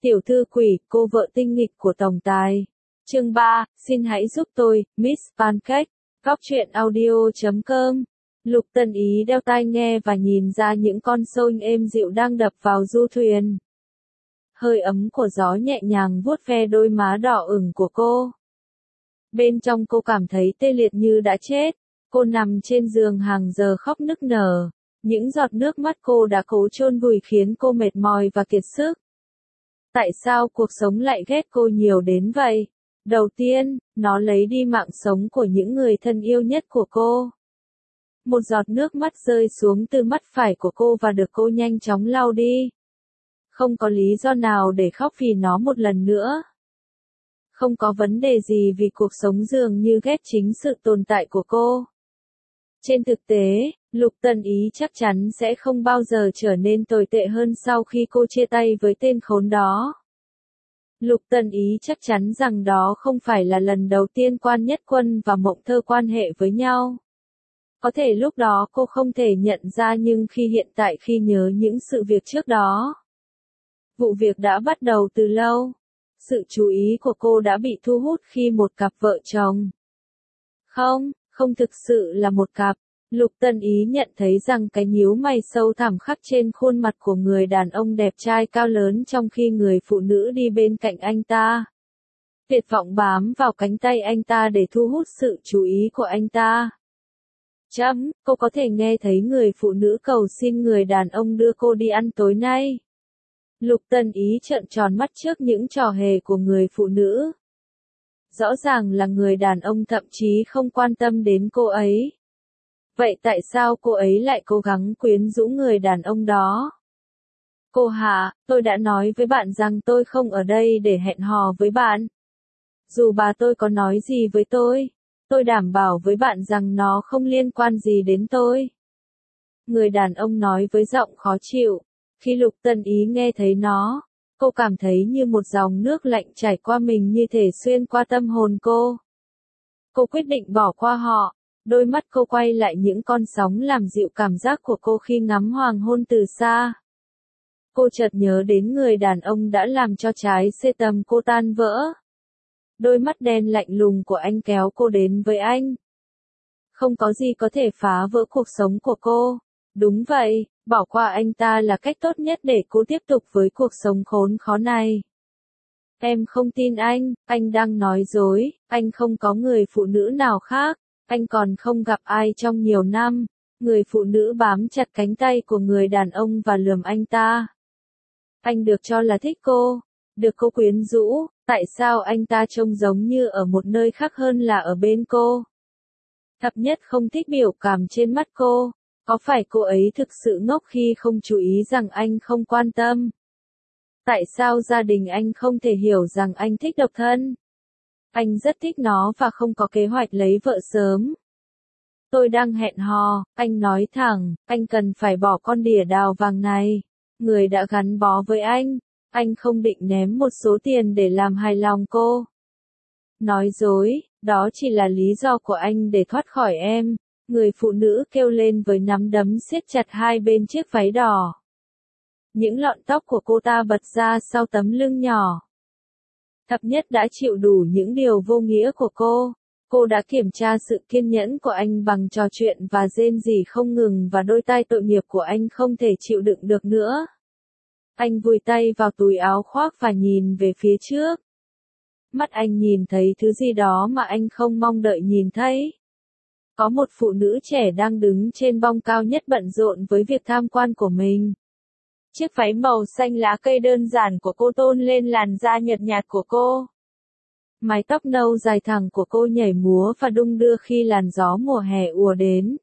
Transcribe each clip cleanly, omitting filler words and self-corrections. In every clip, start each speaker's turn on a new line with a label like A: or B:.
A: Tiểu thư quỷ, cô vợ tinh nghịch của tổng tài. Chương 3, xin hãy giúp tôi, Miss Pancake. Góc truyện audio.com. Lục Tân Ý đeo tai nghe và nhìn ra những con sông êm dịu đang đập vào du thuyền. Hơi ấm của gió nhẹ nhàng vuốt ve đôi má đỏ ửng của cô. Bên trong cô cảm thấy tê liệt như đã chết. Cô nằm trên giường hàng giờ khóc nức nở. Những giọt nước mắt cô đã cố chôn vùi khiến cô mệt mỏi và kiệt sức. Tại sao cuộc sống lại ghét cô nhiều đến vậy? Đầu tiên, nó lấy đi mạng sống của những người thân yêu nhất của cô. Một giọt nước mắt rơi xuống từ mắt phải của cô và được cô nhanh chóng lau đi. Không có lý do nào để khóc vì nó một lần nữa. Không có vấn đề gì vì cuộc sống dường như ghét chính sự tồn tại của cô. Trên thực tế, Lục Tân Ý chắc chắn sẽ không bao giờ trở nên tồi tệ hơn sau khi cô chia tay với tên khốn đó. Lục Tân Ý chắc chắn rằng đó không phải là lần đầu tiên Quan Nhất Quân và Mộng Thơ quan hệ với nhau. Có thể lúc đó cô không thể nhận ra nhưng hiện tại khi nhớ những sự việc trước đó. Vụ việc đã bắt đầu từ lâu. Sự chú ý của cô đã bị thu hút khi một cặp vợ chồng. Không thực sự là một cặp. Lục Tân Ý nhận thấy rằng cái nhíu mày sâu thẳm khắc trên khuôn mặt của người đàn ông đẹp trai cao lớn trong khi người phụ nữ đi bên cạnh anh ta. Tuyệt vọng bám vào cánh tay anh ta để thu hút sự chú ý của anh ta. Cô có thể nghe thấy người phụ nữ cầu xin người đàn ông đưa cô đi ăn tối nay. Lục Tân Ý trợn tròn mắt trước những trò hề của người phụ nữ. Rõ ràng là người đàn ông thậm chí không quan tâm đến cô ấy. Vậy tại sao cô ấy lại cố gắng quyến rũ người đàn ông đó? Cô Hạ, tôi đã nói với bạn rằng tôi không ở đây để hẹn hò với bạn. Dù bà tôi có nói gì với tôi đảm bảo với bạn rằng nó không liên quan gì đến tôi. Người đàn ông nói với giọng khó chịu. Khi Lục Tân Ý nghe thấy nó, cô cảm thấy như một dòng nước lạnh chảy qua mình như thể xuyên qua tâm hồn cô. Cô quyết định bỏ qua họ. Đôi mắt cô quay lại những con sóng làm dịu cảm giác của cô khi ngắm hoàng hôn từ xa. Cô chợt nhớ đến người đàn ông đã làm cho trái xê tầm cô tan vỡ. Đôi mắt đen lạnh lùng của anh kéo cô đến với anh. Không có gì có thể phá vỡ cuộc sống của cô. Đúng vậy, bỏ qua anh ta là cách tốt nhất để cô tiếp tục với cuộc sống khốn khó này. Em không tin anh đang nói dối, anh không có người phụ nữ nào khác. Anh còn không gặp ai trong nhiều năm. Người phụ nữ bám chặt cánh tay của người đàn ông và lườm anh ta. Anh được cho là thích cô, được cô quyến rũ, tại sao anh ta trông giống như ở một nơi khác hơn là ở bên cô? Thập Nhất không thích biểu cảm trên mắt cô, có phải cô ấy thực sự ngốc khi không chú ý rằng anh không quan tâm? Tại sao gia đình anh không thể hiểu rằng anh thích độc thân? Anh rất thích nó và không có kế hoạch lấy vợ sớm. Tôi đang hẹn hò, anh nói thẳng, anh cần phải bỏ con đỉa đào vàng này. Người đã gắn bó với anh không định ném một số tiền để làm hài lòng cô. Nói dối, đó chỉ là lý do của anh để thoát khỏi em. Người phụ nữ kêu lên với nắm đấm siết chặt hai bên chiếc váy đỏ. Những lọn tóc của cô ta bật ra sau tấm lưng nhỏ. Thập Nhất đã chịu đủ những điều vô nghĩa của cô. Cô đã kiểm tra sự kiên nhẫn của anh bằng trò chuyện và rên rỉ không ngừng và đôi tai tội nghiệp của anh không thể chịu đựng được nữa. Anh vùi tay vào túi áo khoác và nhìn về phía trước. Mắt anh nhìn thấy thứ gì đó mà anh không mong đợi nhìn thấy. Có một phụ nữ trẻ đang đứng trên bong cao nhất bận rộn với việc tham quan của mình. Chiếc váy màu xanh lá cây đơn giản của cô tôn lên làn da nhợt nhạt của cô. Mái tóc nâu dài thẳng của cô nhảy múa và đung đưa khi làn gió mùa hè ùa đến.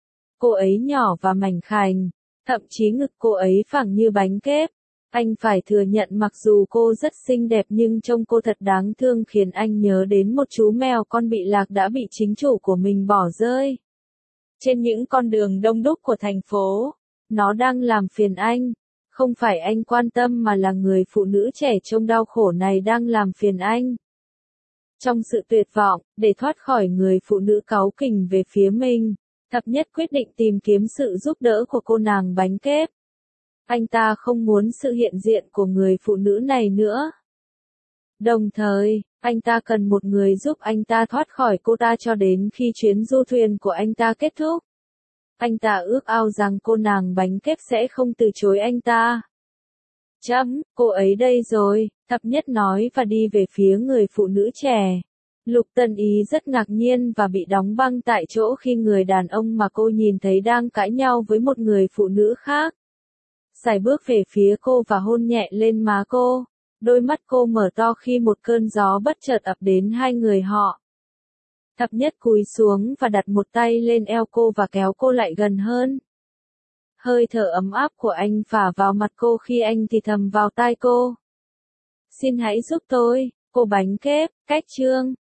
A: Cô ấy nhỏ và mảnh khảnh, thậm chí ngực cô ấy phẳng như bánh kép. Anh phải thừa nhận mặc dù cô rất xinh đẹp nhưng trông cô thật đáng thương khiến anh nhớ đến một chú mèo con bị lạc đã bị chính chủ của mình bỏ rơi. Trên những con đường đông đúc của thành phố, nó đang làm phiền anh. Không phải anh quan tâm mà là người phụ nữ trẻ trông đau khổ này đang làm phiền anh. Trong sự tuyệt vọng, để thoát khỏi người phụ nữ cáu kỉnh về phía mình, Thập Nhất quyết định tìm kiếm sự giúp đỡ của cô nàng bánh kép. Anh ta không muốn sự hiện diện của người phụ nữ này nữa. Đồng thời, anh ta cần một người giúp anh ta thoát khỏi cô ta cho đến khi chuyến du thuyền của anh ta kết thúc. Anh ta ước ao rằng cô nàng bánh kép sẽ không từ chối anh ta. Cô ấy đây rồi, thập nhất nói và đi về phía người phụ nữ trẻ. Lục Tân Ý rất ngạc nhiên và bị đóng băng tại chỗ khi người đàn ông mà cô nhìn thấy đang cãi nhau với một người phụ nữ khác. Sải bước về phía cô và hôn nhẹ lên má cô. Đôi mắt cô mở to khi một cơn gió bất chợt ập đến hai người họ. Thập nhất cúi xuống và đặt một tay lên eo cô và kéo cô lại gần hơn. Hơi thở ấm áp của anh phả vào mặt cô khi anh thì thầm vào tai cô. Xin hãy giúp tôi, cô bánh kép, cách chương.